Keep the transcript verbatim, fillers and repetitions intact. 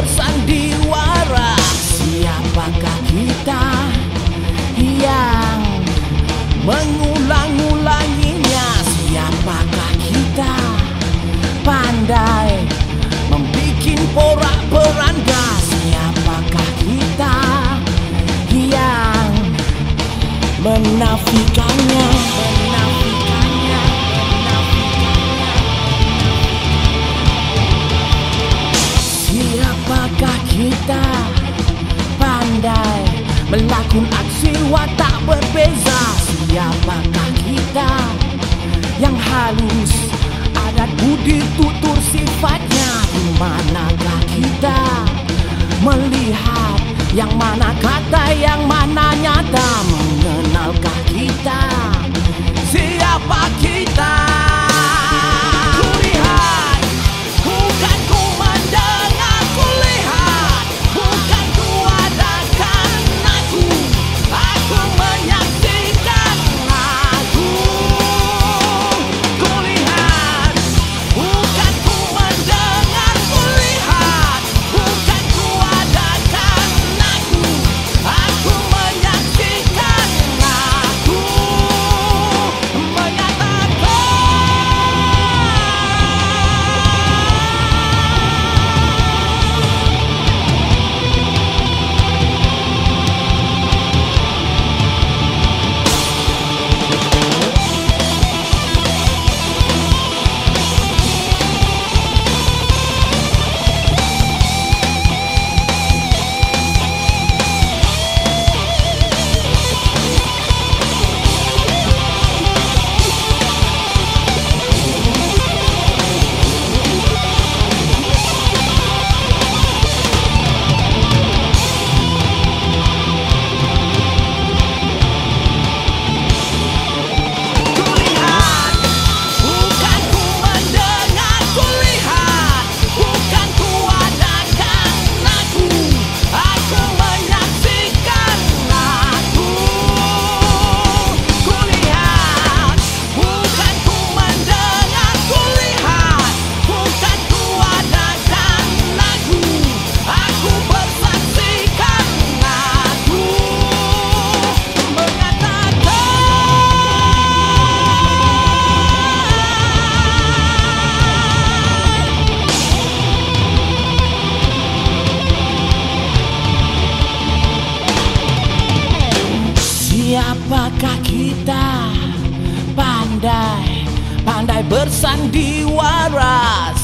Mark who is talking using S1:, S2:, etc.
S1: bersandiwara. Siapakah kita yang mengulang-ulanginya? Siapakah kita pandai membikin porak-poranda? Siapakah kita yang menafikannya? Menafikannya, menafikannya. Siapakah kita pandai melakukan aksi watak berbeza? Siapakah kita yang halus adat budi tutur sifatnya? Di manakah kita melihat yang mana kata, yang mana nyata? Mengenalkah kita siapa kita? Kulihat, bukan ku mendengar, kulihat, bukan ku adakan aku. Aku menyaksikan aku. Kulihat, bukan ku mendengar, kulihat, bukan ku adakan aku. Aku menyaksikan aku. Siapakah kita pandai, pandai bersandiwara?